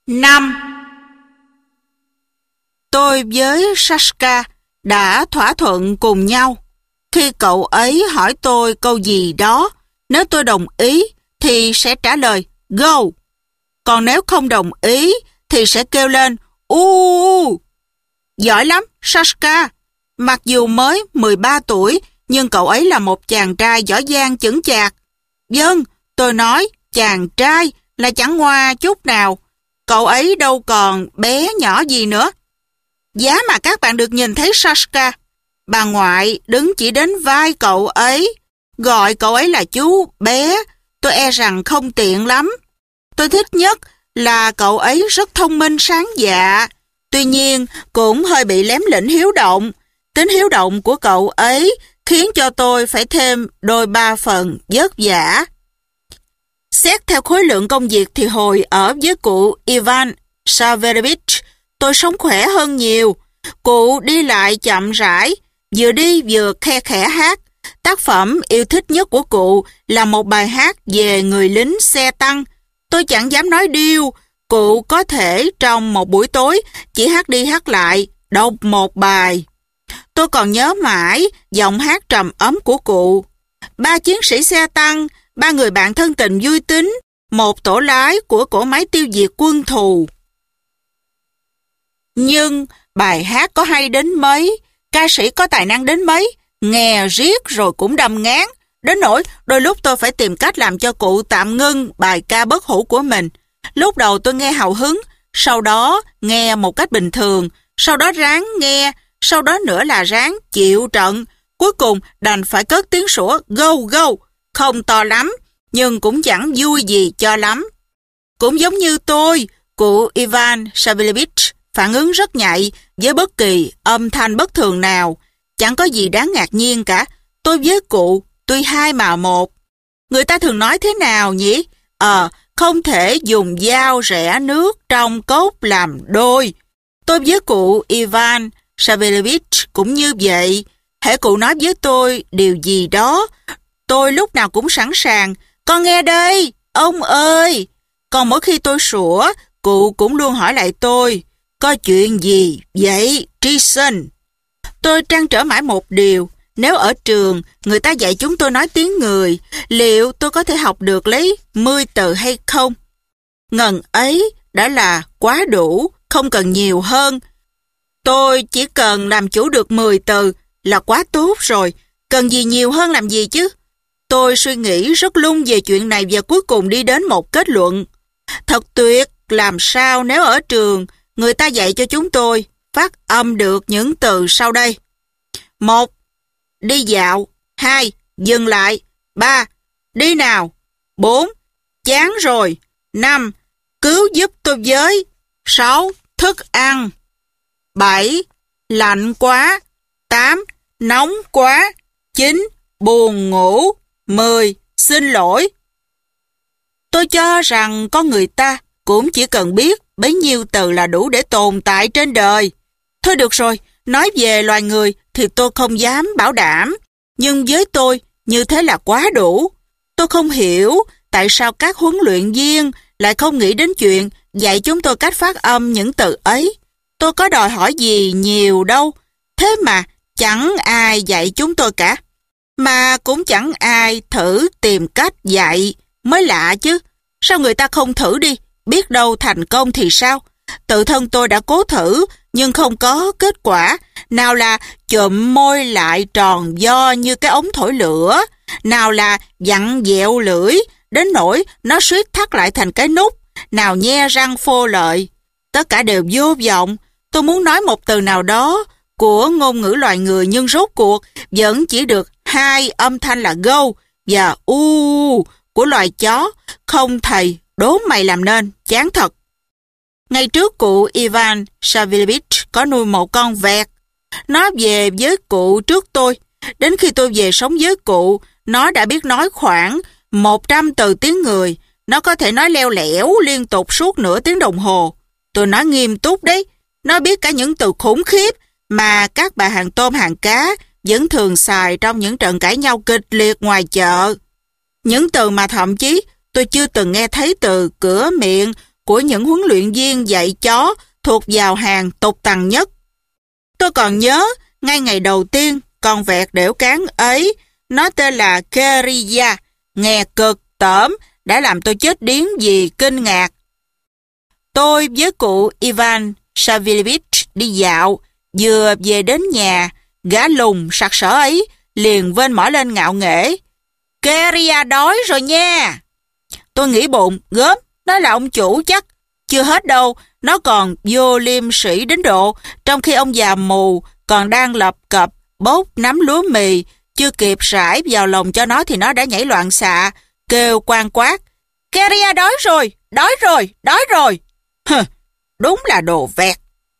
5. Tôi với Sashka đã thỏa thuận cùng nhau. Khi cậu ấy hỏi tôi câu gì đó, nếu tôi đồng ý thì sẽ trả lời go. Còn nếu không đồng ý thì sẽ kêu lên u. Giỏi lắm, Sashka. Mặc dù mới 13 tuổi, nhưng cậu ấy là một chàng trai giỏi giang chững chạc. Vâng, tôi nói, chàng trai là chẳng ngoa chút nào. Cậu ấy đâu còn bé nhỏ gì nữa. Giá mà các bạn được nhìn thấy Sashka, bà ngoại đứng chỉ đến vai cậu ấy, gọi cậu ấy là chú bé, tôi e rằng không tiện lắm. Tôi thích nhất là cậu ấy rất thông minh sáng dạ, tuy nhiên cũng hơi bị lém lỉnh hiếu động. Tính hiếu động của cậu ấy khiến cho tôi phải thêm đôi ba phần vất vả. Xét theo khối lượng công việc thì hồi ở với cụ Ivan Saverovich, tôi sống khỏe hơn nhiều. Cụ đi lại chậm rãi, vừa đi vừa khe khẽ hát. Tác phẩm yêu thích nhất của cụ là một bài hát về người lính xe tăng. Tôi chẳng dám nói điêu, cụ có thể trong một buổi tối chỉ hát đi hát lại, đọc một bài. Tôi còn nhớ mãi giọng hát trầm ấm của cụ. 3 chiến sĩ xe tăng, 3 người bạn thân tình vui tính, một tổ lái của cỗ máy tiêu diệt quân thù. Nhưng bài hát có hay đến mấy, ca sĩ có tài năng đến mấy, nghe riết rồi cũng đâm ngán, đến nỗi đôi lúc tôi phải tìm cách làm cho cụ tạm ngưng bài ca bất hủ của mình. Lúc đầu tôi nghe hào hứng, sau đó nghe một cách bình thường, sau đó ráng nghe, sau đó nữa là ráng chịu trận. Cuối cùng đành phải cất tiếng sủa go go, không to lắm, nhưng cũng chẳng vui gì cho lắm. Cũng giống như tôi, cụ Ivan Savelovich phản ứng rất nhạy với bất kỳ âm thanh bất thường nào. Chẳng có gì đáng ngạc nhiên cả. Tôi với cụ tuy hai mà một. Người ta thường nói thế nào nhỉ? Không thể dùng dao rẽ nước trong cốc làm đôi. Tôi với cụ Ivan Savelovich cũng như vậy. Hễ cụ nói với tôi điều gì đó, tôi lúc nào cũng sẵn sàng. Con nghe đây, ông ơi. Còn mỗi khi tôi sủa, cụ cũng luôn hỏi lại tôi, có chuyện gì vậy, Trison? Tôi trăn trở mãi một điều, nếu ở trường người ta dạy chúng tôi nói tiếng người, liệu tôi có thể học được lấy 10 từ hay không? Ngần ấy đã là quá đủ, không cần nhiều hơn. Tôi chỉ cần làm chủ được 10 từ là quá tốt rồi, cần gì nhiều hơn làm gì chứ? Tôi suy nghĩ rất lung về chuyện này và cuối cùng đi đến một kết luận. Thật tuyệt, làm sao nếu ở trường người ta dạy cho chúng tôi phát âm được những từ sau đây. 1. Đi dạo. 2. Dừng lại. 3. Đi nào. 4. Chán rồi. 5. Cứu giúp tôi với. 6. Thức ăn. 7. Lạnh quá. 8. Nóng quá. 9. Buồn ngủ. 10. Xin lỗi. Tôi cho rằng con người ta cũng chỉ cần biết bấy nhiêu từ là đủ để tồn tại trên đời. Thôi được rồi, nói về loài người thì tôi không dám bảo đảm, nhưng với tôi như thế là quá đủ. Tôi không hiểu tại sao các huấn luyện viên lại không nghĩ đến chuyện dạy chúng tôi cách phát âm những từ ấy. Tôi có đòi hỏi gì nhiều đâu, thế mà chẳng ai dạy chúng tôi cả. Mà cũng chẳng ai thử tìm cách dạy, mới lạ chứ. Sao người ta không thử đi, biết đâu thành công thì sao? Tự thân tôi đã cố thử, nhưng không có kết quả. Nào là chụm môi lại tròn vo như cái ống thổi lửa, nào là vặn vẹo lưỡi, đến nỗi nó suýt thắt lại thành cái nút, nào nhe răng phô lợi. Tất cả đều vô vọng. Tôi muốn nói một từ nào đó của ngôn ngữ loài người, nhưng rốt cuộc vẫn chỉ được 2 âm thanh là go và u của loài chó. Không thầy, đố mày làm nên, chán thật. Ngày trước cụ Ivan Savelovich có nuôi một con vẹt. Nó về với cụ trước tôi. Đến khi tôi về sống với cụ, nó đã biết nói khoảng 100 từ tiếng người. Nó có thể nói leo lẻo liên tục suốt nửa tiếng đồng hồ. Tôi nói nghiêm túc đấy. Nó biết cả những từ khủng khiếp mà các bà hàng tôm hàng cá vẫn thường xài trong những trận cãi nhau kịch liệt ngoài chợ. Những từ mà thậm chí tôi chưa từng nghe thấy từ cửa miệng của những huấn luyện viên dạy chó thuộc vào hàng tục tằn nhất. Tôi còn nhớ, ngay ngày đầu tiên, con vẹt đểu cán ấy, nó tên là Keria, nghe cực tởm, đã làm tôi chết điếng vì kinh ngạc. Tôi với cụ Ivan Savilevich đi dạo, vừa về đến nhà, gã lùn sặc sỡ ấy liền vênh mỏ lên ngạo nghễ. Keria đói rồi nha. Tôi nghĩ bụng, gớm, nó là ông chủ chắc. Chưa hết đâu, nó còn vô liêm sĩ đến độ, trong khi ông già mù còn đang lập cập bốc nắm lúa mì, chưa kịp rải vào lòng cho nó thì nó đã nhảy loạn xạ, kêu quan quát. Keria đói rồi, đói rồi, đói rồi. Hừ, đúng là đồ vẹt.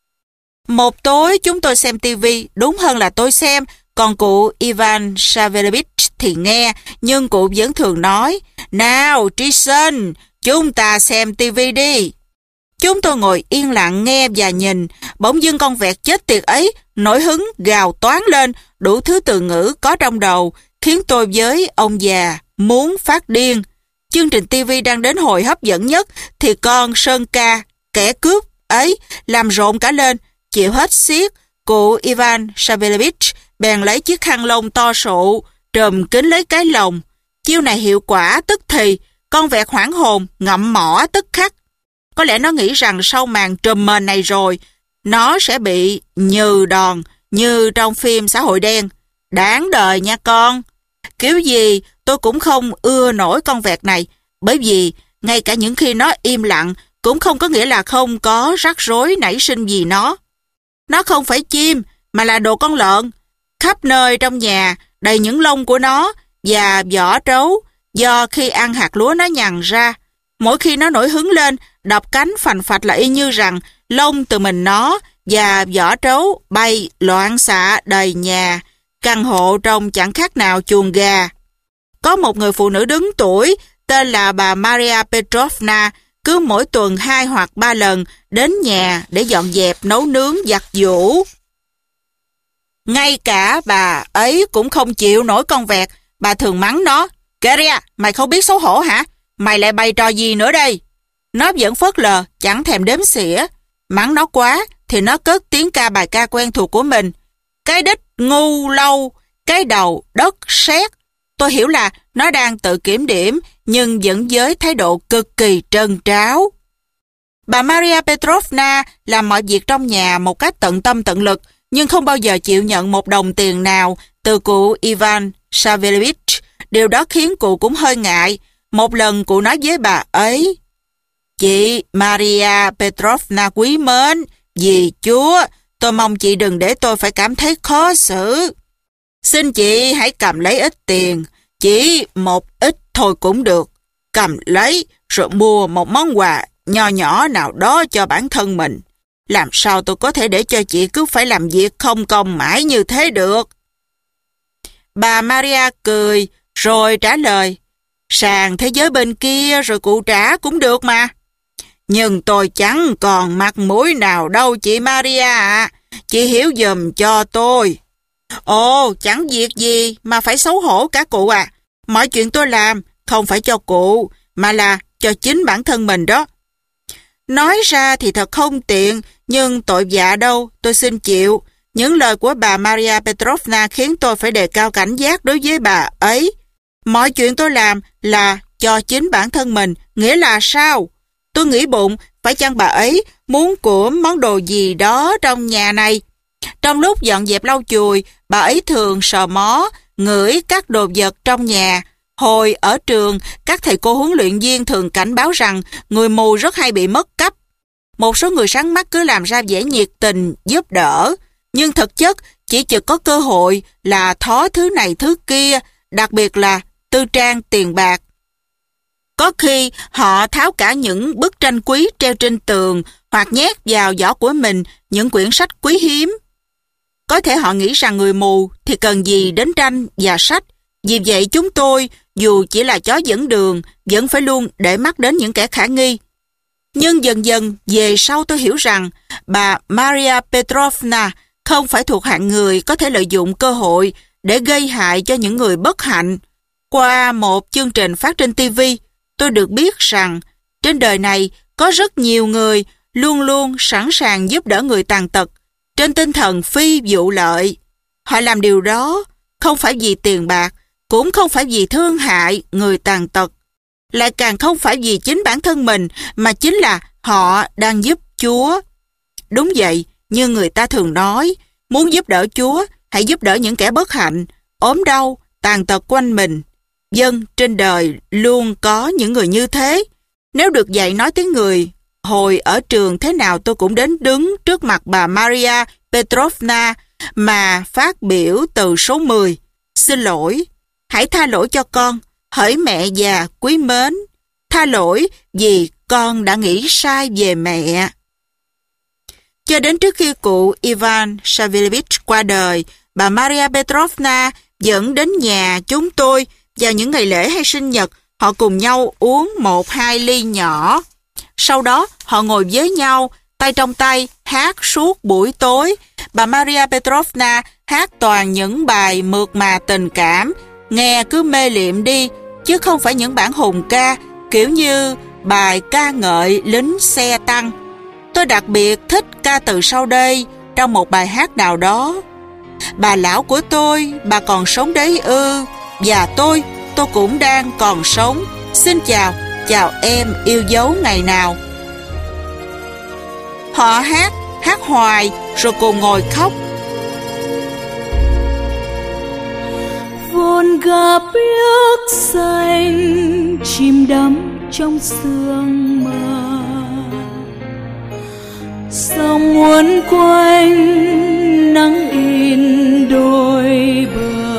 Một tối chúng tôi xem tivi, đúng hơn là tôi xem, còn cụ Ivan Savelevich thì nghe, nhưng cụ vẫn thường nói, nào Trison, chúng ta xem tivi đi. Chúng tôi ngồi yên lặng nghe và nhìn, bỗng dưng con vẹt chết tiệt ấy nổi hứng gào toáng lên, đủ thứ từ ngữ có trong đầu, khiến tôi với ông già muốn phát điên. Chương trình tivi đang đến hồi hấp dẫn nhất thì con Sơn Ca, kẻ cướp ấy, làm rộn cả lên, chịu hết xiết. Cụ Ivan Savelevich bèn lấy chiếc khăn lông to sụ, trùm kín lấy cái lồng. Chiêu này hiệu quả tức thì, con vẹt hoảng hồn, ngậm mỏ tức khắc. Có lẽ nó nghĩ rằng sau màn trùm mền này rồi, nó sẽ bị nhừ đòn như trong phim xã hội đen. Đáng đời nha con. Kiểu gì tôi cũng không ưa nổi con vẹt này, bởi vì ngay cả những khi nó im lặng cũng không có nghĩa là không có rắc rối nảy sinh gì nó. Nó không phải chim mà là đồ con lợn. Khắp nơi trong nhà đầy những lông của nó và vỏ trấu do khi ăn hạt lúa nó nhằn ra. Mỗi khi nó nổi hứng lên, đập cánh phành phạch là y như rằng lông từ mình nó và vỏ trấu bay loạn xạ đầy nhà. Căn hộ trông chẳng khác nào chuồng gà. Có một người phụ nữ đứng tuổi tên là bà Maria Petrovna, cứ mỗi tuần 2 hoặc 3 lần đến nhà để dọn dẹp, nấu nướng, giặt giũ. Ngay cả bà ấy cũng không chịu nổi con vẹt. Bà thường mắng nó. Keria, mày không biết xấu hổ hả? Mày lại bày trò gì nữa đây? Nó vẫn phớt lờ, chẳng thèm đếm xỉa. Mắng nó quá thì nó cất tiếng ca bài ca quen thuộc của mình. Cái đít ngu lâu, cái đầu đất sét. Tôi hiểu là nó đang tự kiểm điểm, nhưng vẫn với thái độ cực kỳ trân tráo. Bà Maria Petrovna làm mọi việc trong nhà một cách tận tâm tận lực, nhưng không bao giờ chịu nhận một đồng tiền nào từ cụ Ivan Savelevich. Điều đó khiến cụ cũng hơi ngại. Một lần cụ nói với bà ấy, chị Maria Petrovna quý mến, vì Chúa, tôi mong chị đừng để tôi phải cảm thấy khó xử. Xin chị hãy cầm lấy ít tiền, chỉ một ít thôi cũng được. Cầm lấy rồi mua một món quà nho nhỏ nào đó cho bản thân mình. Làm sao tôi có thể để cho chị cứ phải làm việc không công mãi như thế được? Bà Maria cười rồi trả lời, sang thế giới bên kia rồi cụ trả cũng được mà. Nhưng tôi chẳng còn mặt mũi nào đâu chị Maria ạ. Chị hiểu giùm cho tôi. Ồ, chẳng việc gì mà phải xấu hổ cả cụ à. Mọi chuyện tôi làm không phải cho cụ, mà là cho chính bản thân mình đó. Nói ra thì thật không tiện, nhưng tội vạ đâu, tôi xin chịu. Những lời của bà Maria Petrovna khiến tôi phải đề cao cảnh giác đối với bà ấy. Mọi chuyện tôi làm là cho chính bản thân mình, nghĩa là sao? Tôi nghĩ bụng, phải chăng bà ấy muốn của món đồ gì đó trong nhà này? Trong lúc dọn dẹp lau chùi, bà ấy thường sờ mó, ngửi các đồ vật trong nhà. Hồi ở trường, các thầy cô huấn luyện viên thường cảnh báo rằng người mù rất hay bị mất cắp. Một số người sáng mắt cứ làm ra vẻ nhiệt tình, giúp đỡ, nhưng thực chất chỉ chực có cơ hội là thó thứ này thứ kia, đặc biệt là tư trang tiền bạc. Có khi họ tháo cả những bức tranh quý treo trên tường hoặc nhét vào giỏ của mình những quyển sách quý hiếm. Có thể họ nghĩ rằng người mù thì cần gì đến tranh và sách. Vì vậy chúng tôi, dù chỉ là chó dẫn đường, vẫn phải luôn để mắt đến những kẻ khả nghi. Nhưng dần dần về sau tôi hiểu rằng bà Maria Petrovna không phải thuộc hạng người có thể lợi dụng cơ hội để gây hại cho những người bất hạnh. Qua một chương trình phát trên TV, tôi được biết rằng trên đời này có rất nhiều người luôn luôn sẵn sàng giúp đỡ người tàn tật trên tinh thần phi vụ lợi. Họ làm điều đó không phải vì tiền bạc, cũng không phải vì thương hại người tàn tật, lại càng không phải vì chính bản thân mình, mà chính là họ đang giúp Chúa. Đúng vậy, như người ta thường nói, muốn giúp đỡ Chúa, hãy giúp đỡ những kẻ bất hạnh, ốm đau, tàn tật quanh mình. Dân trên đời luôn có những người như thế. Nếu được dạy nói tiếng người, hồi ở trường thế nào tôi cũng đến đứng trước mặt bà Maria Petrovna mà phát biểu từ số 10. Xin lỗi, hãy tha lỗi cho con, hỡi mẹ già quý mến. Tha lỗi vì con đã nghĩ sai về mẹ. Cho đến trước khi cụ Ivan Savelevich qua đời, bà Maria Petrovna dẫn đến nhà chúng tôi vào những ngày lễ hay sinh nhật. Họ cùng nhau uống 1-2 ly nhỏ. Sau đó họ ngồi với nhau, tay trong tay, hát suốt buổi tối. Bà Maria Petrovna hát toàn những bài mượt mà tình cảm, nghe cứ mê liệm đi, chứ không phải những bản hùng ca, kiểu như bài ca ngợi lính xe tăng. Tôi đặc biệt thích ca từ sau đây trong một bài hát nào đó. Bà lão của tôi, bà còn sống đấy ư? Và tôi cũng đang còn sống. Xin chào, chào em yêu dấu ngày nào. Họ hát hoài rồi cùng ngồi khóc. Volga biếc xanh chìm đắm trong sương mờ, sông uốn quanh nắng in đôi bờ,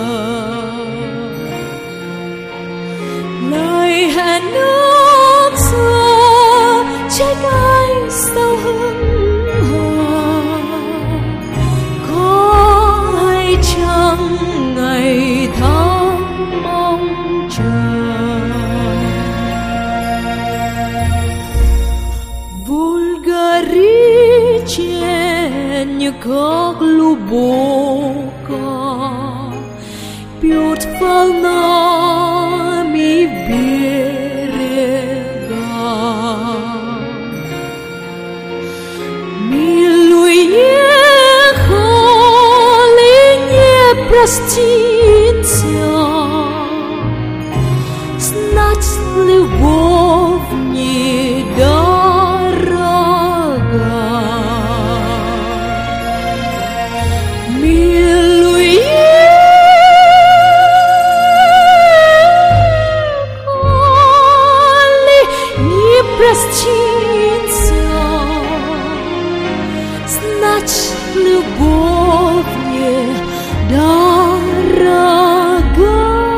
lời hẹn ước xưa trách ai sao hững hờ. Có hay chăng ngày tháng mong chờ, Vulgarice как глубоко бьет волнами берега. Милуй, ехали, не проститься, знать любовь недорога. Милуй, ехали, не проститься, знать любовь недорога.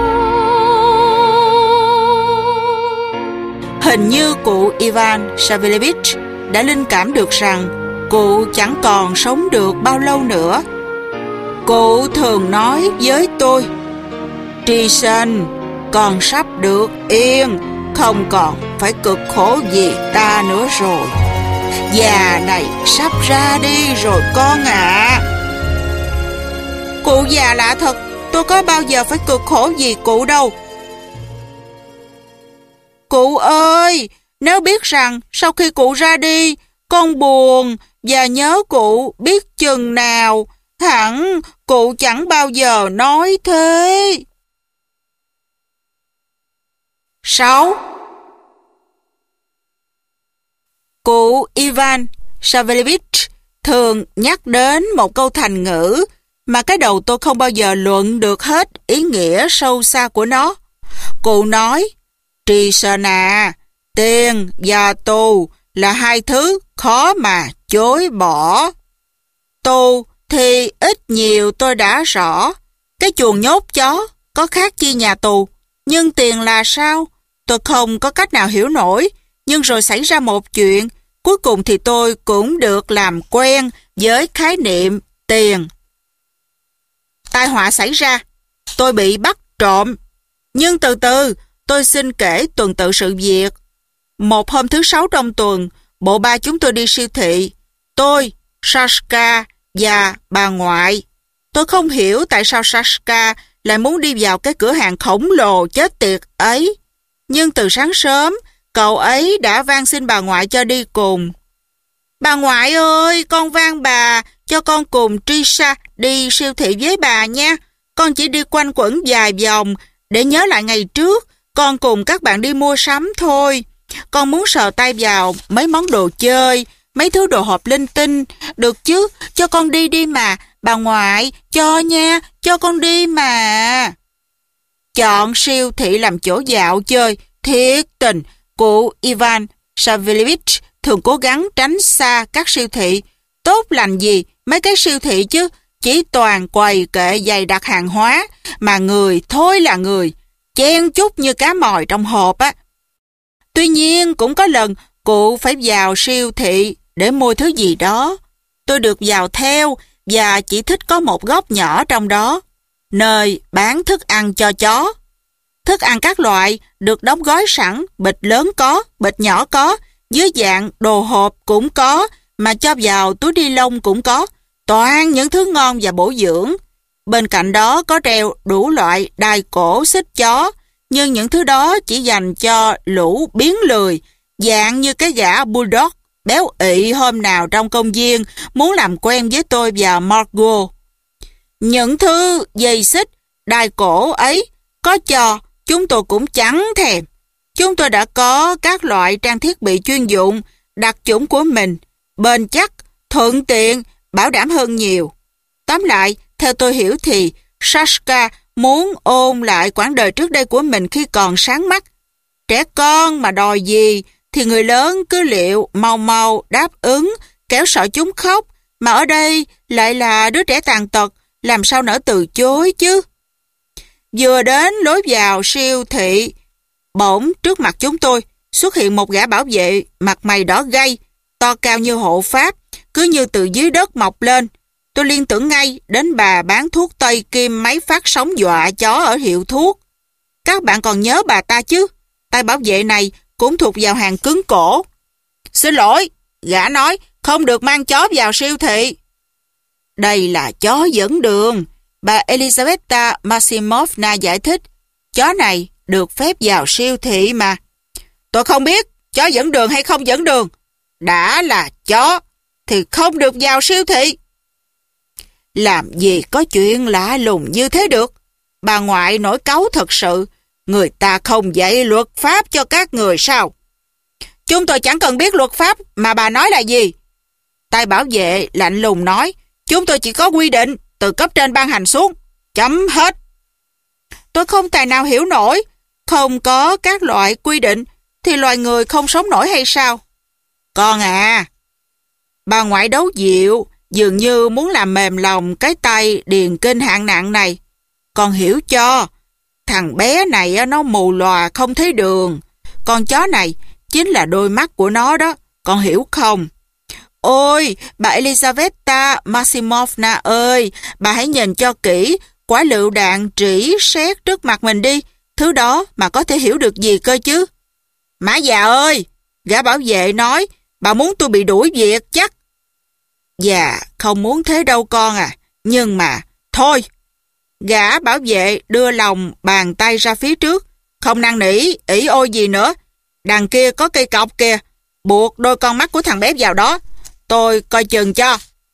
Hình như cụ Ivan Savelevich đã linh cảm được rằng cụ chẳng còn sống được bao lâu nữa. Cụ thường nói với tôi, Trison, con sắp được yên, không còn phải cực khổ vì ta nữa rồi. Già này sắp ra đi rồi con ạ. Cụ già lạ thật, tôi có bao giờ phải cực khổ vì cụ đâu. Cụ ơi, nếu biết rằng sau khi cụ ra đi, con buồn và nhớ cụ biết chừng nào, hẳn cụ chẳng bao giờ nói thế. 6. Cụ Ivan Savelevich thường nhắc đến một câu thành ngữ mà cái đầu tôi không bao giờ luận được hết ý nghĩa sâu xa của nó. Cụ nói, Trison à, tiền và tù là hai thứ khó mà chối bỏ. Tù thì ít nhiều tôi đã rõ, cái chuồng nhốt chó có khác chi nhà tù, nhưng tiền là sao? Tôi không có cách nào hiểu nổi, nhưng rồi xảy ra một chuyện, cuối cùng thì tôi cũng được làm quen với khái niệm tiền. Tai họa xảy ra, tôi bị bắt trộm, nhưng từ từ tôi xin kể tuần tự sự việc. Một hôm thứ Sáu trong tuần, bộ ba chúng tôi đi siêu thị. Tôi, Sashka và bà ngoại. Tôi không hiểu tại sao Sashka lại muốn đi vào cái cửa hàng khổng lồ chết tiệt ấy. Nhưng từ sáng sớm, Cậu ấy đã van xin bà ngoại cho đi cùng. Bà ngoại ơi, con van bà, cho con cùng Trisha đi siêu thị với bà nha. Con chỉ đi quanh quẩn vài vòng để nhớ lại ngày trước con cùng các bạn đi mua sắm thôi. Con muốn sờ tay vào mấy món đồ chơi, mấy thứ đồ hộp linh tinh. Được chứ, cho con đi đi mà. Bà ngoại, cho nha, cho con đi mà. Chọn siêu thị làm chỗ dạo chơi, thiệt tình. Cụ Ivan Savlevich thường cố gắng tránh xa các siêu thị. Tốt lành gì mấy cái siêu thị chứ, chỉ toàn quầy kệ dày đặt hàng hóa, mà người thôi là người, chen chúc như cá mòi trong hộp á. Tuy nhiên cũng có lần cụ phải vào siêu thị để mua thứ gì đó. Tôi được vào theo và chỉ thích có một góc nhỏ trong đó, nơi bán thức ăn cho chó. Thức ăn các loại được đóng gói sẵn, bịch lớn có, bịch nhỏ có, dưới dạng đồ hộp cũng có, mà cho vào túi ni lông cũng có, toàn những thứ ngon và bổ dưỡng. Bên cạnh đó có treo đủ loại đai cổ xích chó, nhưng những thứ đó chỉ dành cho lũ biến lười, dạng như cái gã bulldog béo ị hôm nào trong công viên muốn làm quen với tôi và Margot. Những thứ dây xích, đai cổ ấy có cho, chúng tôi cũng chẳng thèm. Chúng tôi đã có các loại trang thiết bị chuyên dụng, đặc chủng của mình, bền chắc, thuận tiện, bảo đảm hơn nhiều. Tóm lại, theo tôi hiểu thì Sashka muốn ôn lại quãng đời trước đây của mình khi còn sáng mắt. Trẻ con mà đòi gì thì người lớn cứ liệu mau mau đáp ứng, kéo sợ chúng khóc, mà ở đây lại là đứa trẻ tàn tật, làm sao nỡ từ chối chứ. Vừa đến lối vào siêu thị, bỗng trước mặt chúng tôi xuất hiện một gã bảo vệ mặt mày đỏ gay, to cao như hộ pháp, cứ như từ dưới đất mọc lên. Tôi liên tưởng ngay đến bà bán thuốc tây kim máy phát sóng dọa chó ở hiệu thuốc. Các bạn còn nhớ bà ta chứ? Tay bảo vệ này cũng thuộc vào hàng cứng cổ. Xin lỗi, gã nói, không được mang chó vào siêu thị. Đây là chó dẫn đường, bà Elizaveta Maximovna giải thích. Chó này được phép vào siêu thị mà. Tôi không biết chó dẫn đường hay không dẫn đường. Đã là chó thì không được vào siêu thị. Làm gì có chuyện lạ lùng như thế được. Bà ngoại nổi cáu thật sự. Người ta không dạy luật pháp cho các người sao? Chúng tôi chẳng cần biết luật pháp mà bà nói là gì. Tay bảo vệ lạnh lùng nói. Chúng tôi chỉ có quy định từ cấp trên ban hành xuống. Chấm hết. Tôi không tài nào hiểu nổi. Không có các loại quy định thì loài người không sống nổi hay sao? Con à, bà ngoại đấu dịu, dường như muốn làm mềm lòng cái tay điền kinh hạng nặng này. Con hiểu cho, thằng bé này nó mù lòa không thấy đường. Con chó này chính là đôi mắt của nó đó, con hiểu không? Ôi, bà Elizaveta Maximovna ơi, bà hãy nhìn cho kỹ quả lựu đạn trĩ sét trước mặt mình đi. Thứ đó mà có thể hiểu được gì cơ chứ? Mã già ơi, gã bảo vệ nói, bà muốn tôi bị đuổi việc chắc. Dạ, không muốn thế đâu con à. Nhưng mà, thôi. Gã bảo vệ đưa lòng bàn tay ra phía trước. Không năn nỉ, ỷ ôi gì nữa. Đằng kia có cây cọc kìa. Buộc đôi con mắt của thằng bé vào đó. Tôi coi chừng cho.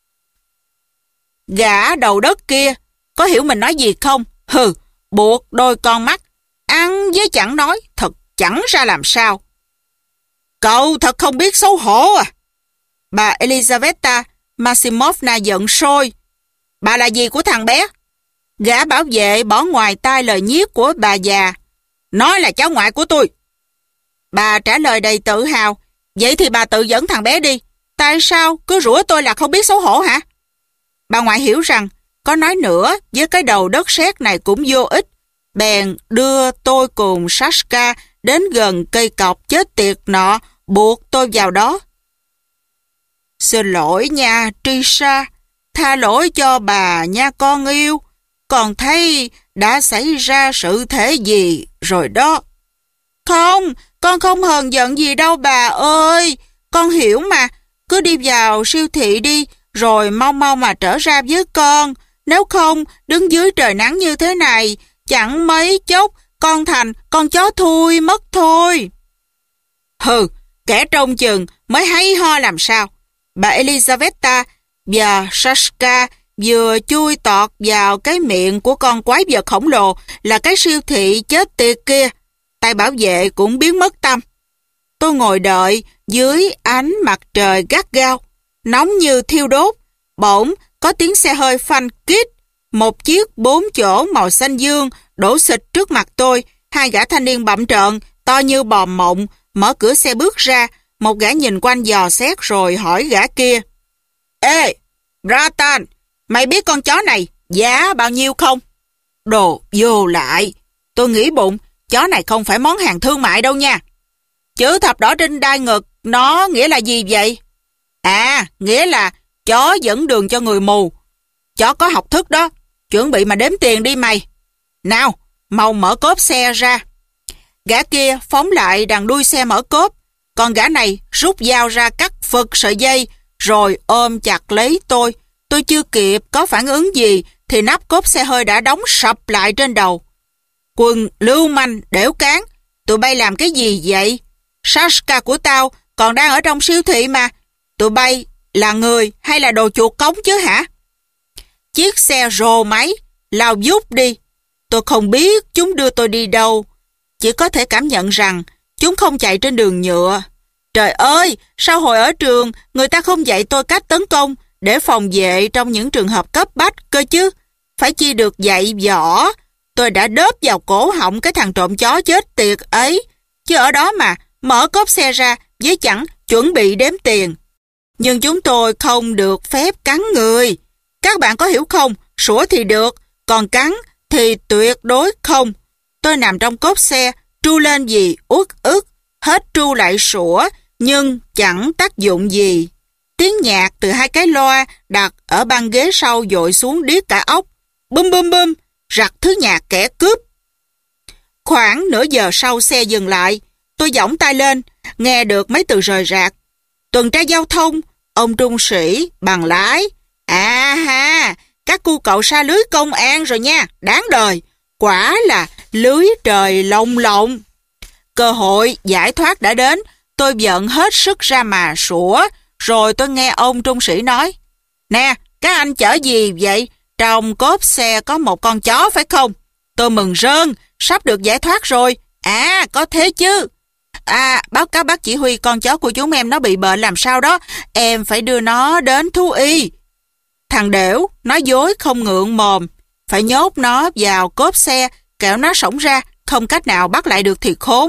Gã đầu đất kia, có hiểu mình nói gì không? Hừ, buộc đôi con mắt. Ăn với chẳng nói, thật chẳng ra làm sao. Cậu thật không biết xấu hổ à? Bà Elizaveta Maximovna giận sôi. Bà là gì của thằng bé? Gã bảo vệ bỏ ngoài tai lời nhiếc của bà già. Nói là cháu ngoại của tôi. Bà trả lời đầy tự hào. Vậy thì bà tự dẫn thằng bé đi. Tại sao cứ rủa tôi là không biết xấu hổ hả? Bà ngoại hiểu rằng có nói nữa với cái đầu đất sét này cũng vô ích. Bèn đưa tôi cùng Sashka đến gần cây cọc chết tiệt nọ, buộc tôi vào đó. Xin lỗi nha Trisha, tha lỗi cho bà nha con yêu. Con thấy đã xảy ra sự thể gì rồi đó. Không, con không hờn giận gì đâu bà ơi. Con hiểu mà, cứ đi vào siêu thị đi, rồi mau mau mà trở ra với con. Nếu không, đứng dưới trời nắng như thế này, chẳng mấy chốc con thành con chó thui mất thôi. Hừ, kẻ trông chừng mới hay ho làm sao. Bà Elizaveta và Sashka vừa chui tọt vào cái miệng của con quái vật khổng lồ là cái siêu thị chết tiệt kia. Tay bảo vệ cũng biến mất tăm. Tôi ngồi đợi dưới ánh mặt trời gắt gao, nóng như thiêu đốt. Bỗng có tiếng xe hơi phanh kít. Một chiếc 4 chỗ màu xanh dương đổ xịch trước mặt tôi. Hai gã thanh niên bặm trợn, to như bò mộng, mở cửa xe bước ra. Một gã nhìn quanh dò xét rồi hỏi gã kia: Ê, Bratan, mày biết con chó này giá bao nhiêu không? Đồ vô lại. Tôi nghĩ bụng, chó này không phải món hàng thương mại đâu nha. Chữ thập đỏ trên đai ngực nó nghĩa là gì vậy? À, nghĩa là chó dẫn đường cho người mù. Chó có học thức đó. Chuẩn bị mà đếm tiền đi mày. Nào, mau mở cốp xe ra. Gã kia phóng lại đằng đuôi xe mở cốp. Còn gã này rút dao ra cắt phật sợi dây rồi ôm chặt lấy tôi. Tôi chưa kịp có phản ứng gì thì nắp cốp xe hơi đã đóng sập lại trên đầu. Quần lưu manh đểu cán, tụi bay làm cái gì vậy? Sashka của tao còn đang ở trong siêu thị mà. Tụi bay là người hay là đồ chuột cống chứ hả? Chiếc xe rồ máy lao vút đi. Tôi không biết chúng đưa tôi đi đâu, chỉ có thể cảm nhận rằng chúng không chạy trên đường nhựa. Trời ơi, sao hồi ở trường người ta không dạy tôi cách tấn công để phòng vệ trong những trường hợp cấp bách cơ chứ? Phải chi được dạy võ. Tôi đã đớp vào cổ họng cái thằng trộm chó chết tiệt ấy. Chứ ở đó mà mở cốp xe ra với chẳng chuẩn bị đếm tiền. Nhưng chúng tôi không được phép cắn người. Các bạn có hiểu không? Sủa thì được, còn cắn thì tuyệt đối không. Tôi nằm trong cốp xe, tru lên gì uất ức, hết tru lại sủa, nhưng chẳng tác dụng gì. Tiếng nhạc từ hai cái loa đặt ở băng ghế sau dội xuống điếc cả óc. Bum bum bum, rặt thứ nhạc kẻ cướp. Khoảng nửa giờ sau xe dừng lại, tôi giỏng tay lên, nghe được mấy từ rời rạc. Tuần tra giao thông, ông trung sĩ, bằng lái. À ha, các cu cậu sa lưới công an rồi nha, đáng đời. Quả là lưới trời lồng lộng. Cơ hội giải thoát đã đến, tôi giận hết sức ra mà sủa. Rồi tôi nghe ông trung sĩ nói: Nè, các anh chở gì vậy? Trong cốp xe có một con chó phải không? Tôi mừng rơn, sắp được giải thoát rồi. À, có thế chứ. À, báo cáo bác chỉ huy, con chó của chúng em nó bị bệnh làm sao đó. Em phải đưa nó đến thú y. Thằng đểu, nói dối không ngượng mồm. Phải nhốt nó vào cốp xe, kẻo nó xổng ra, không cách nào bắt lại được thì khốn.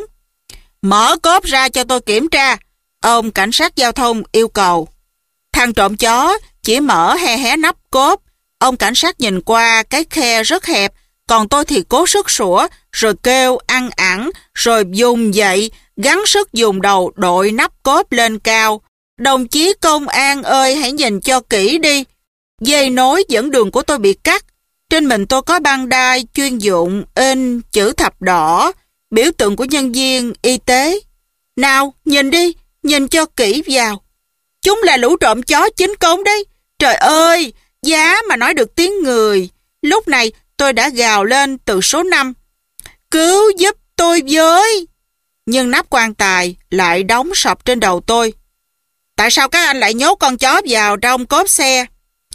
Mở cốp ra cho tôi kiểm tra, ông cảnh sát giao thông yêu cầu. Thằng trộm chó chỉ mở hé nắp cốp. Ông cảnh sát nhìn qua cái khe rất hẹp, còn tôi thì cố sức sủa, rồi kêu ăn ẳng, rồi dùng dậy, gắng sức dùng đầu đội nắp cốp lên cao. Đồng chí công an ơi, hãy nhìn cho kỹ đi. Dây nối dẫn đường của tôi bị cắt. Trên mình tôi có băng đai chuyên dụng in chữ thập đỏ, biểu tượng của nhân viên y tế. Nào, nhìn đi, nhìn cho kỹ vào. Chúng là lũ trộm chó chính công đấy. Trời ơi, giá mà nói được tiếng người. Lúc này tôi đã gào lên từ số 5. Cứu giúp tôi với. Nhưng nắp quan tài lại đóng sập trên đầu tôi. Tại sao các anh lại nhốt con chó vào trong cốp xe?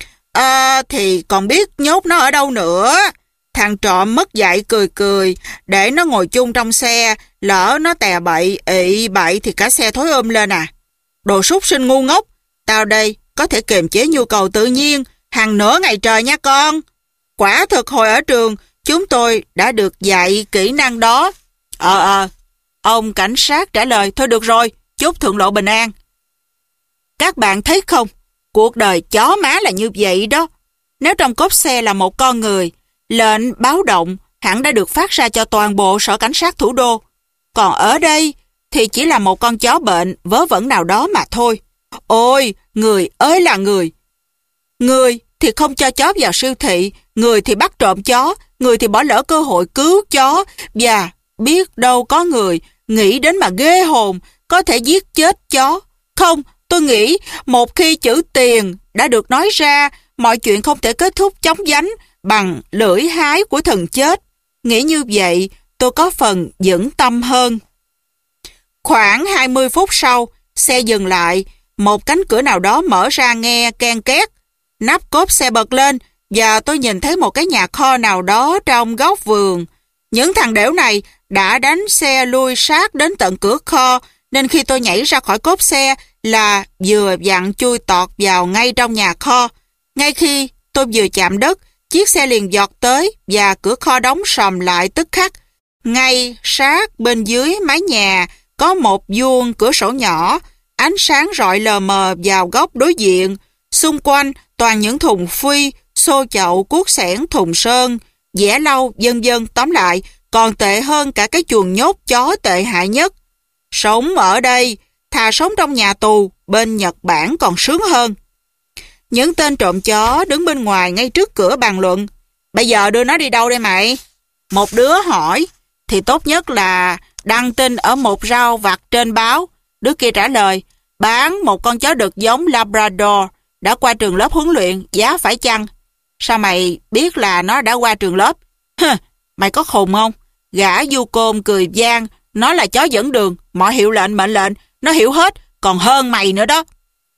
Thì còn biết nhốt nó ở đâu nữa. Thằng trộm mất dạy cười cười, để nó ngồi chung trong xe, lỡ nó tè bậy, ị bậy thì cả xe thối lên à. Đồ súc sinh ngu ngốc, tao đây có thể kiềm chế nhu cầu tự nhiên hàng nửa ngày trời nha con. Quả thực hồi ở trường, chúng tôi đã được dạy kỹ năng đó. Ông cảnh sát trả lời, thôi được rồi, chúc thượng lộ bình an. Các bạn thấy không, cuộc đời chó má là như vậy đó. Nếu trong cốp xe là một con người, lệnh báo động hẳn đã được phát ra cho toàn bộ sở cảnh sát thủ đô. Còn ở đây thì chỉ là một con chó bệnh vớ vẩn nào đó mà thôi. Ôi, người ơi là người. Người thì không cho chó vào siêu thị, người thì bắt trộm chó, người thì bỏ lỡ cơ hội cứu chó, và biết đâu có người nghĩ đến mà ghê hồn có thể giết chết chó. Không, tôi nghĩ một khi chữ tiền đã được nói ra, mọi chuyện không thể kết thúc chóng vánh bằng lưỡi hái của thần chết. Nghĩ như vậy, tôi có phần vững tâm hơn. Khoảng 20 phút sau, xe dừng lại, một cánh cửa nào đó mở ra nghe ken két. Nắp cốp xe bật lên và tôi nhìn thấy một cái nhà kho nào đó trong góc vườn. Những thằng đểu này đã đánh xe lui sát đến tận cửa kho, nên khi tôi nhảy ra khỏi cốp xe là vừa vặn chui tọt vào ngay trong nhà kho. Ngay khi tôi vừa chạm đất, chiếc xe liền giọt tới và cửa kho đóng sầm lại tức khắc. Ngay sát bên dưới mái nhà có một vuông cửa sổ nhỏ, ánh sáng rọi lờ mờ vào góc đối diện. Xung quanh toàn những thùng phi, xô chậu, cuốc xẻng, thùng sơn, dẻ lau, vân vân. Tóm lại, còn tệ hơn cả cái chuồng nhốt chó tệ hại nhất. Sống ở đây, thà sống trong nhà tù, bên Nhật Bản còn sướng hơn. Những tên trộm chó đứng bên ngoài ngay trước cửa bàn luận. Bây giờ đưa nó đi đâu đây mày? Một đứa hỏi. Thì tốt nhất là đăng tin ở một rao vặt trên báo. Đứa kia trả lời, bán một con chó đực giống Labrador, đã qua trường lớp huấn luyện, giá phải chăng? Sao mày biết là nó đã qua trường lớp? Mày có khùng không? Gã du côn cười vang, nó là chó dẫn đường, mọi hiệu lệnh mệnh lệnh, nó hiểu hết, còn hơn mày nữa đó.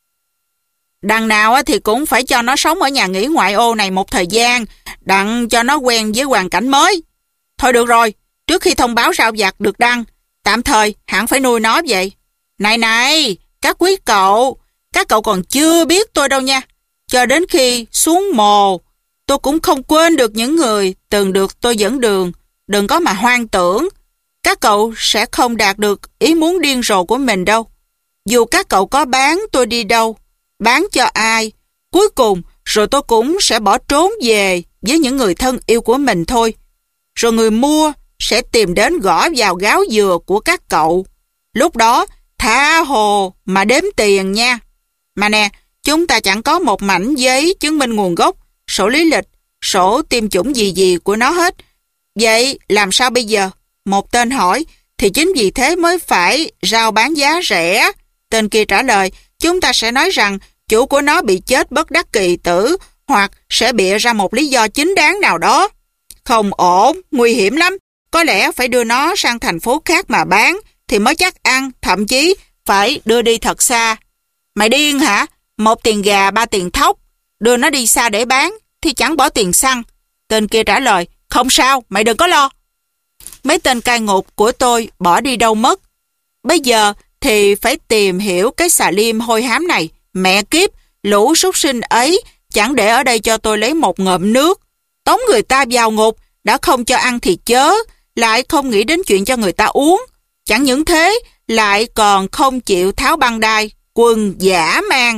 Đằng nào thì cũng phải cho nó sống ở nhà nghỉ ngoại ô này một thời gian, đặng cho nó quen với hoàn cảnh mới. Thôi được rồi, trước khi thông báo rao vặt được đăng, tạm thời hẳn phải nuôi nó vậy. Này, các quý cậu, các cậu còn chưa biết tôi đâu nha. Cho đến khi xuống mồ, tôi cũng không quên được những người từng được tôi dẫn đường. Đừng có mà hoang tưởng, các cậu sẽ không đạt được ý muốn điên rồ của mình đâu. Dù các cậu có bán tôi đi đâu, bán cho ai, cuối cùng rồi tôi cũng sẽ bỏ trốn về với những người thân yêu của mình thôi. Rồi người mua sẽ tìm đến gõ vào gáo dừa của các cậu. Lúc đó tha hồ mà đếm tiền nha. Mà nè, chúng ta chẳng có một mảnh giấy chứng minh nguồn gốc, sổ lý lịch, sổ tiêm chủng gì của nó hết. Vậy làm sao bây giờ? Một tên hỏi. Thì chính vì thế mới phải rao bán giá rẻ. Tên kia trả lời, chúng ta sẽ nói rằng chủ của nó bị chết bất đắc kỳ tử, hoặc sẽ bịa ra một lý do chính đáng nào đó. Không ổn, nguy hiểm lắm. Có lẽ phải đưa nó sang thành phố khác mà bán thì mới chắc ăn, thậm chí phải đưa đi thật xa. Mày điên hả? 1 tiền gà 3 tiền thóc. Đưa nó đi xa để bán thì chẳng bỏ tiền xăng. Tên kia trả lời, không sao, mày đừng có lo. Mấy tên cai ngục của tôi bỏ đi đâu mất. Bây giờ thì phải tìm hiểu cái xà liêm hôi hám này. Mẹ kiếp, lũ súc sinh ấy chẳng để ở đây cho tôi lấy một ngụm nước. Tống người ta vào ngục, đã không cho ăn thì chớ, lại không nghĩ đến chuyện cho người ta uống. Chẳng những thế, lại còn không chịu tháo băng đai, quần dã man.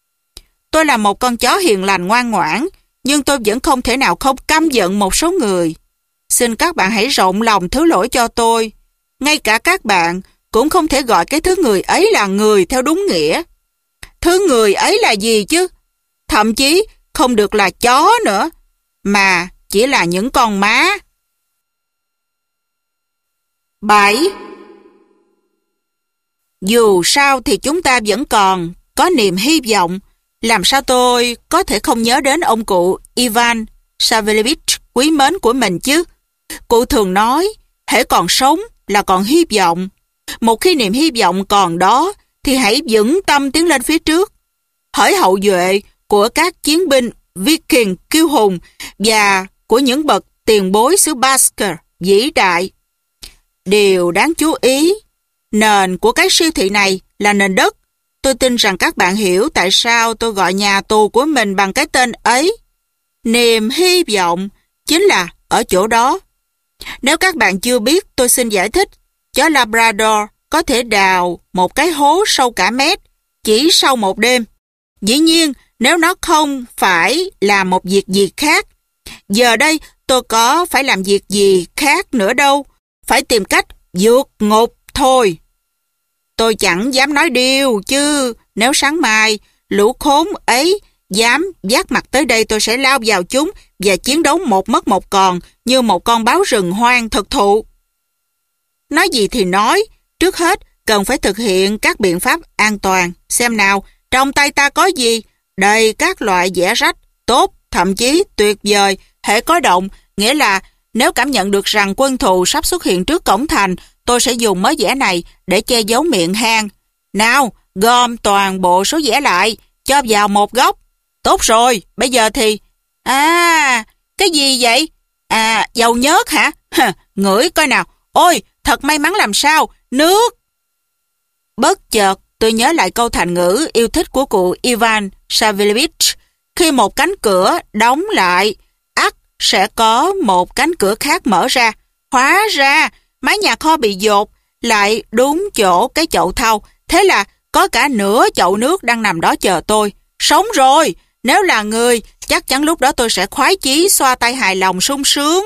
Tôi là một con chó hiền lành ngoan ngoãn, nhưng tôi vẫn không thể nào không căm giận một số người. Xin các bạn hãy rộng lòng thứ lỗi cho tôi. Ngay cả các bạn cũng không thể gọi cái thứ người ấy là người theo đúng nghĩa. Thứ người ấy là gì chứ? Thậm chí không được là chó nữa, mà chỉ là những con má. 7. Dù sao thì chúng ta vẫn còn có niềm hy vọng. Làm sao tôi có thể không nhớ đến ông cụ Ivan Savelevich quý mến của mình chứ? Cụ thường nói, hễ còn sống là còn hy vọng. Một khi niềm hy vọng còn đó, thì hãy vững tâm tiến lên phía trước. Hỡi hậu duệ của các chiến binh Viking kiêu hùng và của những bậc tiền bối xứ Basker vĩ đại. Điều đáng chú ý, nền của cái siêu thị này là nền đất. Tôi tin rằng các bạn hiểu tại sao tôi gọi nhà tù của mình bằng cái tên ấy. Niềm hy vọng chính là ở chỗ đó. Nếu các bạn chưa biết, tôi xin giải thích. Chó Labrador có thể đào một cái hố sâu cả mét chỉ sau một đêm. Dĩ nhiên, nếu nó không phải làm một việc gì khác. Giờ đây, tôi có phải làm việc gì khác nữa đâu. Phải tìm cách vượt ngục thôi. Tôi chẳng dám nói điều chứ. Nếu sáng mai, lũ khốn ấy dám vác mặt tới đây, tôi sẽ lao vào chúng và chiến đấu một mất một còn như một con báo rừng hoang thực thụ. Nói gì thì nói, trước hết cần phải thực hiện các biện pháp an toàn. Xem nào, trong tay ta có gì? Đầy các loại dẻ rách, tốt, thậm chí tuyệt vời. Hễ có động, nghĩa là nếu cảm nhận được rằng quân thù sắp xuất hiện trước cổng thành, tôi sẽ dùng mớ giẻ này để che giấu miệng hang. Nào, gom toàn bộ số giẻ lại, cho vào một góc. Tốt rồi, bây giờ thì... À, cái gì vậy? À, dầu nhớt hả? Ngửi coi nào. Ôi, thật may mắn làm sao. Nước. Bất chợt, tôi nhớ lại câu thành ngữ yêu thích của cụ Ivan Savleyevich. Khi một cánh cửa đóng lại, ắt sẽ có một cánh cửa khác mở ra. Hóa ra, mái nhà kho bị dột lại đúng chỗ cái chậu thau. Thế là có cả nửa chậu nước đang nằm đó chờ tôi. Sống rồi! Nếu là người, chắc chắn lúc đó tôi sẽ khoái chí xoa tay hài lòng sung sướng.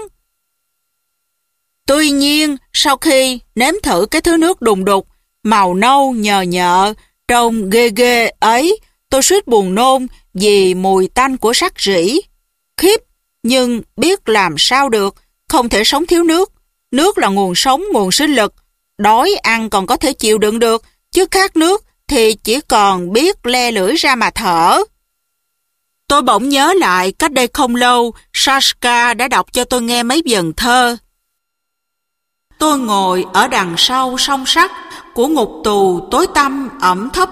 Tuy nhiên, sau khi nếm thử cái thứ nước đùng đục, màu nâu nhờ nhợ, trông ghê ghê ấy, tôi suýt buồn nôn vì mùi tanh của sắt rỉ. Khiếp, nhưng biết làm sao được, không thể sống thiếu nước. Nước là nguồn sống, nguồn sinh lực. Đói ăn còn có thể chịu đựng được, chứ khát nước thì chỉ còn biết le lưỡi ra mà thở. Tôi bỗng nhớ lại cách đây không lâu, Sashka đã đọc cho tôi nghe mấy vần thơ. Tôi ngồi ở đằng sau song sắt của ngục tù tối tăm ẩm thấp.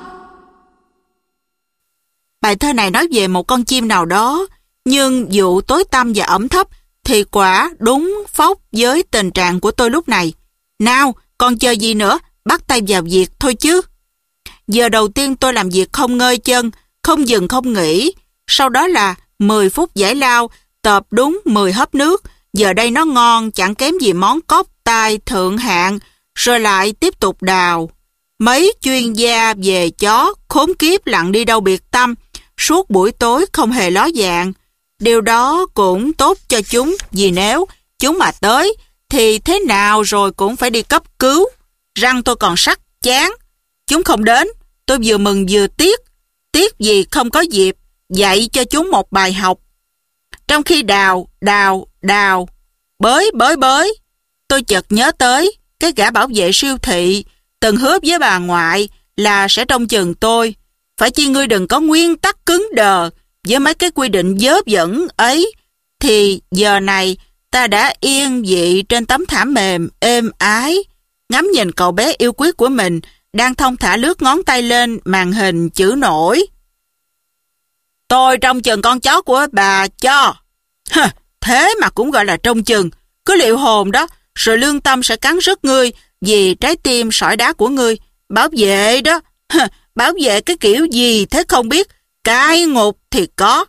Bài thơ này nói về một con chim nào đó, nhưng vụ tối tăm và ẩm thấp thì quả đúng phóc với tình trạng của tôi lúc này. Nào, còn chờ gì nữa, bắt tay vào việc thôi chứ. Giờ đầu tiên tôi làm việc không ngơi chân, không dừng không nghỉ. Sau đó là 10 phút giải lao, tợp đúng 10 hớp nước. Giờ đây nó ngon, chẳng kém gì món cóc tai thượng hạng. Rồi lại tiếp tục đào. Mấy chuyên gia về chó khốn kiếp lặn đi đâu biệt tâm, suốt buổi tối không hề ló dạng. Điều đó cũng tốt cho chúng, vì nếu chúng mà tới, thì thế nào rồi cũng phải đi cấp cứu. Răng tôi còn sắc chán. Chúng không đến, tôi vừa mừng vừa tiếc. Tiếc vì không có dịp dạy cho chúng một bài học. Trong khi đào, bới, tôi chợt nhớ tới cái gã bảo vệ siêu thị từng hứa với bà ngoại là sẽ trông chừng tôi. Phải chi ngươi đừng có nguyên tắc cứng đờ với mấy cái quy định vớ vẩn ấy, thì giờ này ta đã yên vị trên tấm thảm mềm êm ái, ngắm nhìn cậu bé yêu quý của mình đang thong thả lướt ngón tay lên màn hình chữ nổi. Tôi trông chừng con chó của bà cho. Thế mà cũng gọi là trông chừng. Cứ liệu hồn đó, rồi lương tâm sẽ cắn rứt ngươi vì trái tim sỏi đá của ngươi. Bảo vệ đó. Bảo vệ cái kiểu gì thế không biết. Cai ngục thì có.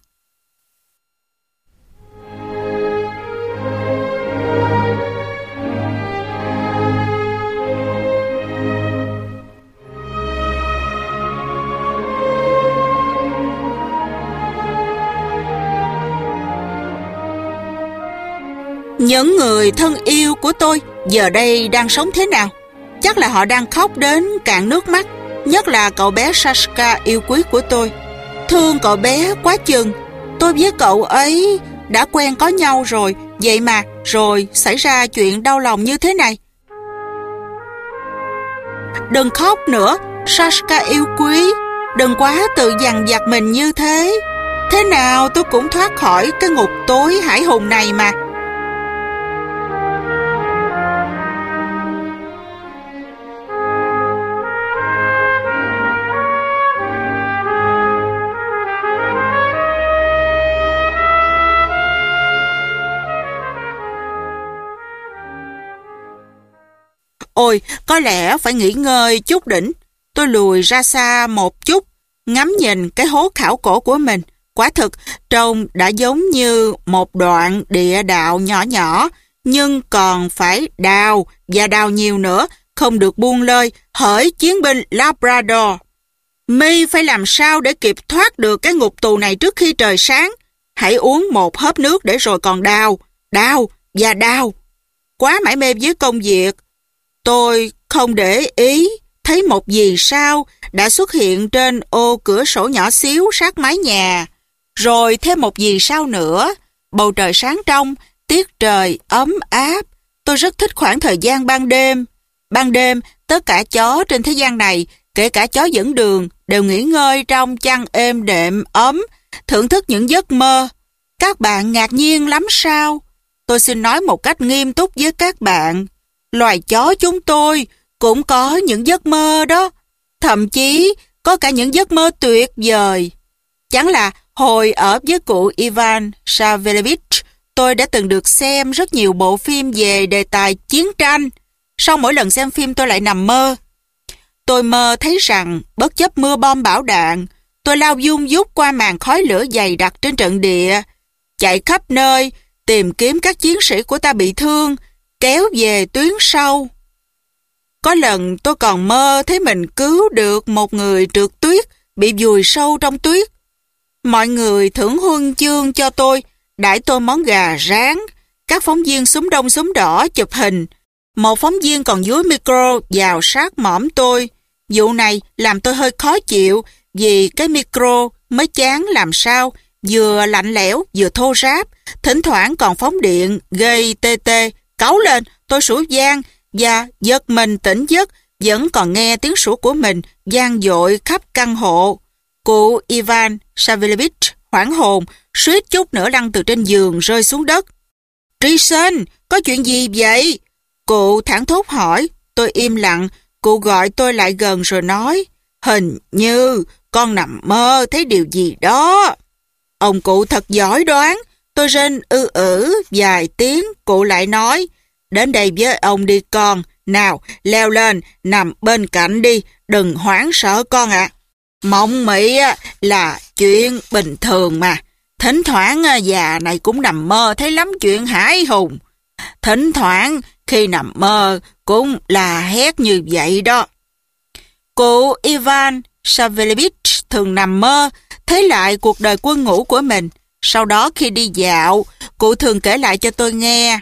Những người thân yêu của tôi giờ đây đang sống thế nào? Chắc là họ đang khóc đến cạn nước mắt. Nhất là cậu bé Sashka yêu quý của tôi. Thương cậu bé quá chừng. Tôi với cậu ấy đã quen có nhau rồi. Vậy mà rồi xảy ra chuyện đau lòng như thế này. Đừng khóc nữa, Sashka yêu quý. Đừng quá tự dằn vặt mình như thế. Thế nào tôi cũng thoát khỏi cái ngục tối hải hùng này mà. Ôi, có lẽ phải nghỉ ngơi chút đỉnh. Tôi lùi ra xa một chút, ngắm nhìn cái hố khảo cổ của mình. Quả thực, trông đã giống như một đoạn địa đạo nhỏ nhỏ, nhưng còn phải đào và đào nhiều nữa, không được buông lơi, hỡi chiến binh Labrador. Mi phải làm sao để kịp thoát được cái ngục tù này trước khi trời sáng. Hãy uống một hớp nước để rồi còn đào và đào. Quá mải mê với công việc, tôi không để ý thấy một vì sao đã xuất hiện trên ô cửa sổ nhỏ xíu sát mái nhà. Rồi thêm một vì sao nữa, bầu trời sáng trong, tiết trời ấm áp. Tôi rất thích khoảng thời gian ban đêm. Ban đêm, tất cả chó trên thế gian này, kể cả chó dẫn đường, đều nghỉ ngơi trong chăn êm đệm ấm, thưởng thức những giấc mơ. Các bạn ngạc nhiên lắm sao? Tôi xin nói một cách nghiêm túc với các bạn. loài chó chúng tôi cũng có những giấc mơ đó. Thậm chí có cả những giấc mơ tuyệt vời. Chẳng là hồi ở với cụ Ivan Savelevich, tôi đã từng được xem rất nhiều bộ phim về đề tài chiến tranh. Sau mỗi lần xem phim tôi lại nằm mơ. Tôi mơ thấy rằng bất chấp mưa bom bão đạn, tôi lao vun vút qua màn khói lửa dày đặc trên trận địa, chạy khắp nơi tìm kiếm các chiến sĩ của ta bị thương, kéo về tuyến sau. Có lần tôi còn mơ thấy mình cứu được một người trượt tuyết bị vùi sâu trong tuyết. Mọi người thưởng huân chương cho tôi, đãi tôi món gà rán. Các phóng viên súng đông súng đỏ chụp hình. Một phóng viên còn dúi micro vào sát mõm tôi. Vụ này làm tôi hơi khó chịu vì cái micro mới chán làm sao, vừa lạnh lẽo vừa thô ráp, thỉnh thoảng còn phóng điện gây tê tê. Cáu lên, tôi sủa vang và giật mình tỉnh giấc, vẫn còn nghe tiếng sủa của mình vang dội khắp căn hộ. Cụ Ivan Savelevich hoảng hồn, suýt chút nữa lăn từ trên giường rơi xuống đất. Trison, có chuyện gì vậy? Cụ thảng thốt hỏi. Tôi im lặng. Cụ gọi tôi lại gần rồi nói, hình như con nằm mơ thấy điều gì đó. Ông cụ thật giỏi đoán. Tôi rên vài tiếng. Cụ lại nói, đến đây với ông đi con. Nào, leo lên, nằm bên cạnh đi, đừng hoảng sợ con ạ. Mộng mị là chuyện bình thường mà. Thỉnh thoảng già này cũng nằm mơ thấy lắm chuyện hãi hùng. Thỉnh thoảng khi nằm mơ cũng là hét như vậy đó. Cụ Ivan Savelevich thường nằm mơ thấy lại cuộc đời quân ngũ của mình. Sau đó khi đi dạo, cụ thường kể lại cho tôi nghe.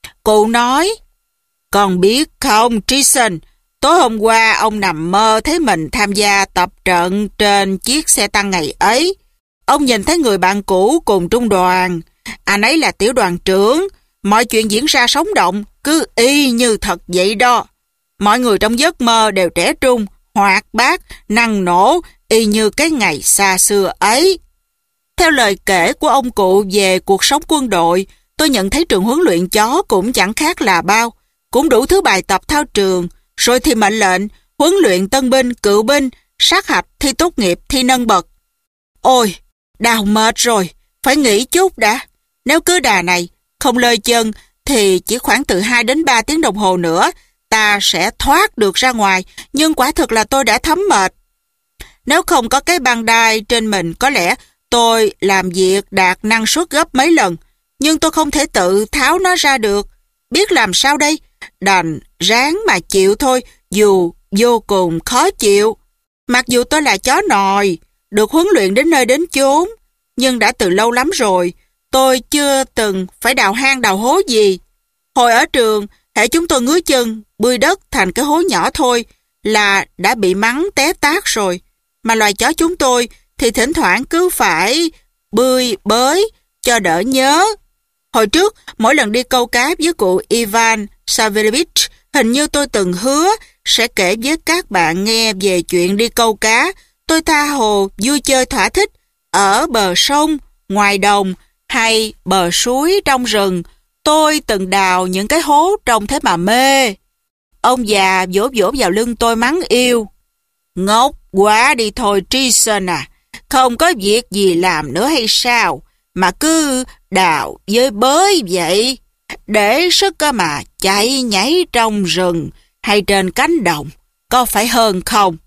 Cụ nói, con biết không Trison, tối hôm qua ông nằm mơ thấy mình tham gia tập trận trên chiếc xe tăng ngày ấy. Ông nhìn thấy người bạn cũ cùng trung đoàn. Anh ấy là tiểu đoàn trưởng. Mọi chuyện diễn ra sống động, cứ y như thật vậy đó. Mọi người trong giấc mơ đều trẻ trung, hoạt bát, năng nổ, y như cái ngày xa xưa ấy. Theo lời kể của ông cụ về cuộc sống quân đội, tôi nhận thấy trường huấn luyện chó cũng chẳng khác là bao. Cũng đủ thứ bài tập thao trường, rồi thì mệnh lệnh, huấn luyện tân binh, cựu binh, sát hạch, thi tốt nghiệp, thi nâng bậc. Ôi, đau mệt rồi, phải nghỉ chút đã. Nếu cứ đà này, không lơi chân, thì chỉ khoảng từ 2 đến 3 tiếng đồng hồ nữa, ta sẽ thoát được ra ngoài, nhưng quả thực là tôi đã thấm mệt. Nếu không có cái băng đai trên mình, có lẽ tôi làm việc đạt năng suất gấp mấy lần, nhưng tôi không thể tự tháo nó ra được. Biết làm sao đây? Đành ráng mà chịu thôi, dù vô cùng khó chịu. Mặc dù tôi là chó nòi, được huấn luyện đến nơi đến chốn, nhưng đã từ lâu lắm rồi, tôi chưa từng phải đào hang đào hố gì. Hồi ở trường, hễ chúng tôi ngứa chân, bươi đất thành cái hố nhỏ thôi, là đã bị mắng té tát rồi. Mà loài chó chúng tôi thì thỉnh thoảng cứ phải bươi bới cho đỡ nhớ. Hồi trước, mỗi lần đi câu cá với cụ Ivan Savelevich, hình như tôi từng hứa sẽ kể với các bạn nghe về chuyện đi câu cá. Tôi tha hồ vui chơi thỏa thích ở bờ sông, ngoài đồng hay bờ suối trong rừng. Tôi từng đào những cái hố trông thế mà mê. Ông già vỗ vỗ vào lưng tôi mắng yêu. Ngốc quá đi thôi Trison à, không có việc gì làm nữa hay sao, mà cứ đào với bới vậy, để sức mà chạy nhảy trong rừng hay trên cánh đồng, có phải hơn không?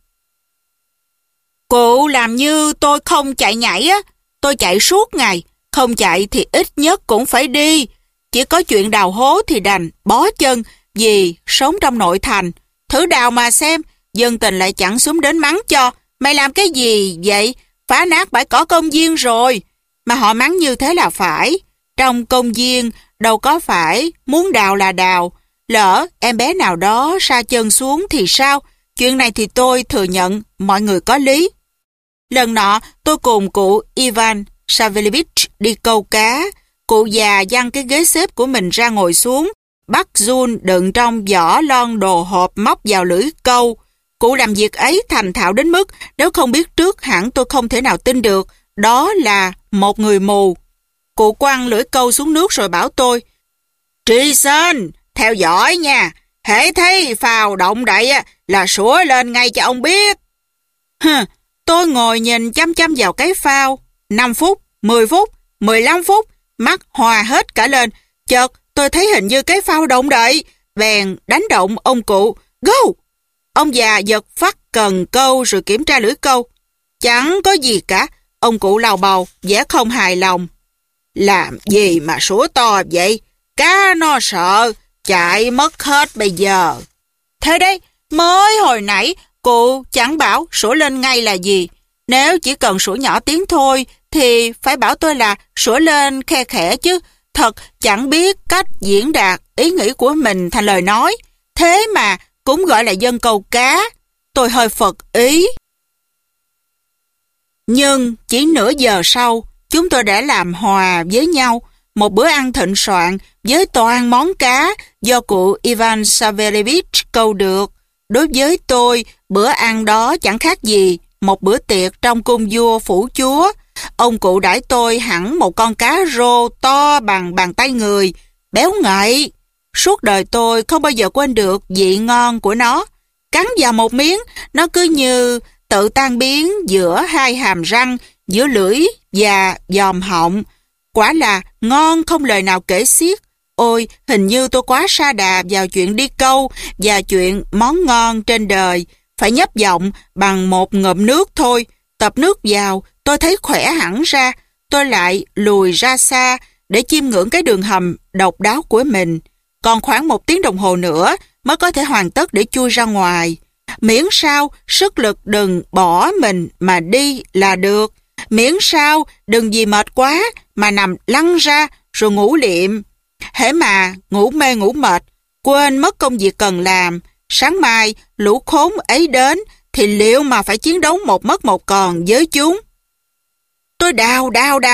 Cụ làm như tôi không chạy nhảy á, tôi chạy suốt ngày, không chạy thì ít nhất cũng phải đi. Chỉ có chuyện đào hố thì đành bó chân vì sống trong nội thành. Thử đào mà xem, dân tình lại chẳng xuống đến mắng cho. Mày làm cái gì vậy? Phá nát bãi cỏ công viên rồi. Mà họ mắng như thế là phải. Trong công viên đâu có phải muốn đào là đào. Lỡ em bé nào đó sa chân xuống thì sao? Chuyện này thì tôi thừa nhận mọi người có lý. Lần nọ tôi cùng cụ Ivan Savelevich đi câu cá. Cụ già giăng cái ghế xếp của mình ra ngồi xuống, bắt giun đựng trong vỏ lon đồ hộp móc vào lưỡi câu. Cụ làm việc ấy thành thạo đến mức nếu không biết trước hẳn tôi không thể nào tin được đó là một người mù. Cụ quăng lưỡi câu xuống nước rồi bảo tôi, Trison, theo dõi nha, hễ thấy phao động đậy là sủa lên ngay cho ông biết. Tôi ngồi nhìn chăm chăm vào cái phao. 5 phút, 10 phút, 15 phút, mắt hòa hết cả lên. Chợt tôi thấy hình như cái phao động đậy, bèn đánh động ông cụ. Go! Ông già giật phát cần câu rồi kiểm tra lưỡi câu. Chẳng có gì cả. Ông cụ lầu bầu, vẻ không hài lòng. Làm gì mà sủa to vậy? Cá nó sợ, chạy mất hết bây giờ. Thế đấy, mới hồi nãy cụ chẳng bảo sủa lên ngay là gì. Nếu chỉ cần sủa nhỏ tiếng thôi thì phải bảo tôi là sủa lên khe khẽ chứ. Thật chẳng biết cách diễn đạt ý nghĩ của mình thành lời nói. Thế mà cũng gọi là dân câu cá. Tôi hơi phật ý. Nhưng chỉ nửa giờ sau, chúng tôi đã làm hòa với nhau một bữa ăn thịnh soạn với toàn món cá do cụ Ivan Savelevich câu được. Đối với tôi, bữa ăn đó chẳng khác gì một bữa tiệc trong cung vua phủ chúa. Ông cụ đãi tôi hẳn một con cá rô to bằng bàn tay người, béo ngậy. Suốt đời tôi không bao giờ quên được vị ngon của nó. Cắn vào một miếng, nó cứ như tự tan biến giữa hai hàm răng, giữa lưỡi và giòm họng. Quả là ngon không lời nào kể xiết. Ôi, hình như tôi quá sa đà vào chuyện đi câu và chuyện món ngon trên đời. Phải nhấp giọng bằng một ngụm nước thôi. Tập nước vào, tôi thấy khỏe hẳn ra. Tôi lại lùi ra xa để chiêm ngưỡng cái đường hầm độc đáo của mình. Còn khoảng 1 tiếng đồng hồ nữa mới có thể hoàn tất để chui ra ngoài. Miễn sao sức lực đừng bỏ mình mà đi là được. Miễn sao đừng vì mệt quá mà nằm lăn ra rồi ngủ liệm. Hễ mà ngủ mê ngủ mệt, quên mất công việc cần làm, sáng mai lũ khốn ấy đến thì liệu mà phải chiến đấu một mất một còn với chúng. Tôi đào,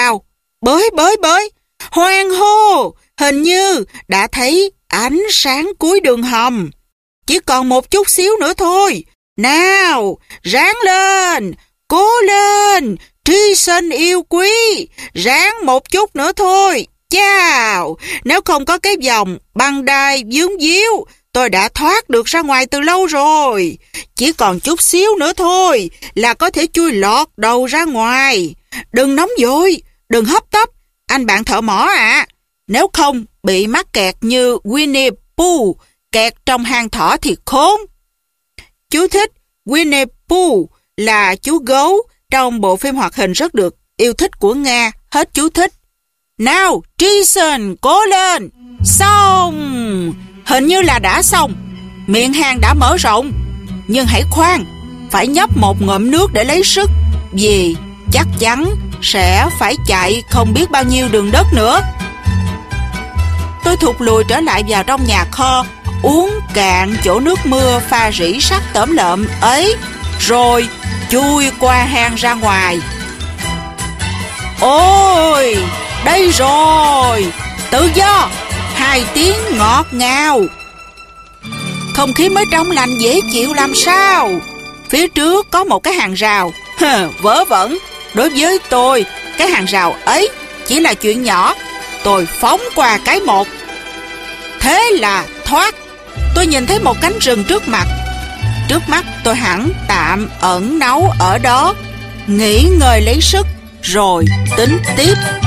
bới, hoang hô, hình như đã thấy ánh sáng cuối đường hầm. Chỉ còn một chút xíu nữa thôi. Nào, ráng lên, cố lên, Treason yêu quý, ráng một chút nữa thôi. Chào, nếu không có cái vòng băng đai vướng víu, tôi đã thoát được ra ngoài từ lâu rồi. Chỉ còn chút xíu nữa thôi là có thể chui lọt đầu ra ngoài. Đừng nóng vội, đừng hấp tấp, anh bạn thợ mỏ ạ. Nếu không bị mắc kẹt như Winnie Pooh kẹt trong hang thỏ thì khốn. Chú thích: Winnie Pooh là chú gấu trong bộ phim hoạt hình rất được yêu thích của Nga. Hết chú thích. Nào, Treason, cố lên. Xong. Hình như là đã xong. Miệng hang đã mở rộng. Nhưng hãy khoan, phải nhấp một ngụm nước để lấy sức, vì chắc chắn sẽ phải chạy không biết bao nhiêu đường đất nữa. Tôi thụt lùi trở lại vào trong nhà kho, uống cạn chỗ nước mưa pha rỉ sắt tởm lợm ấy, rồi chui qua hang ra ngoài. Ôi, đây rồi, tự do, 2 tiếng ngọt ngào. Không khí mới trong lành dễ chịu làm sao. Phía trước có một cái hàng rào. Vớ vẩn, đối với tôi, cái hàng rào ấy chỉ là chuyện nhỏ. Tôi phóng qua cái một. Thế là thoát. Tôi nhìn thấy một cánh rừng trước mặt. Trước mắt tôi hẳn tạm ẩn náu ở đó, nghỉ ngơi lấy sức rồi tính tiếp.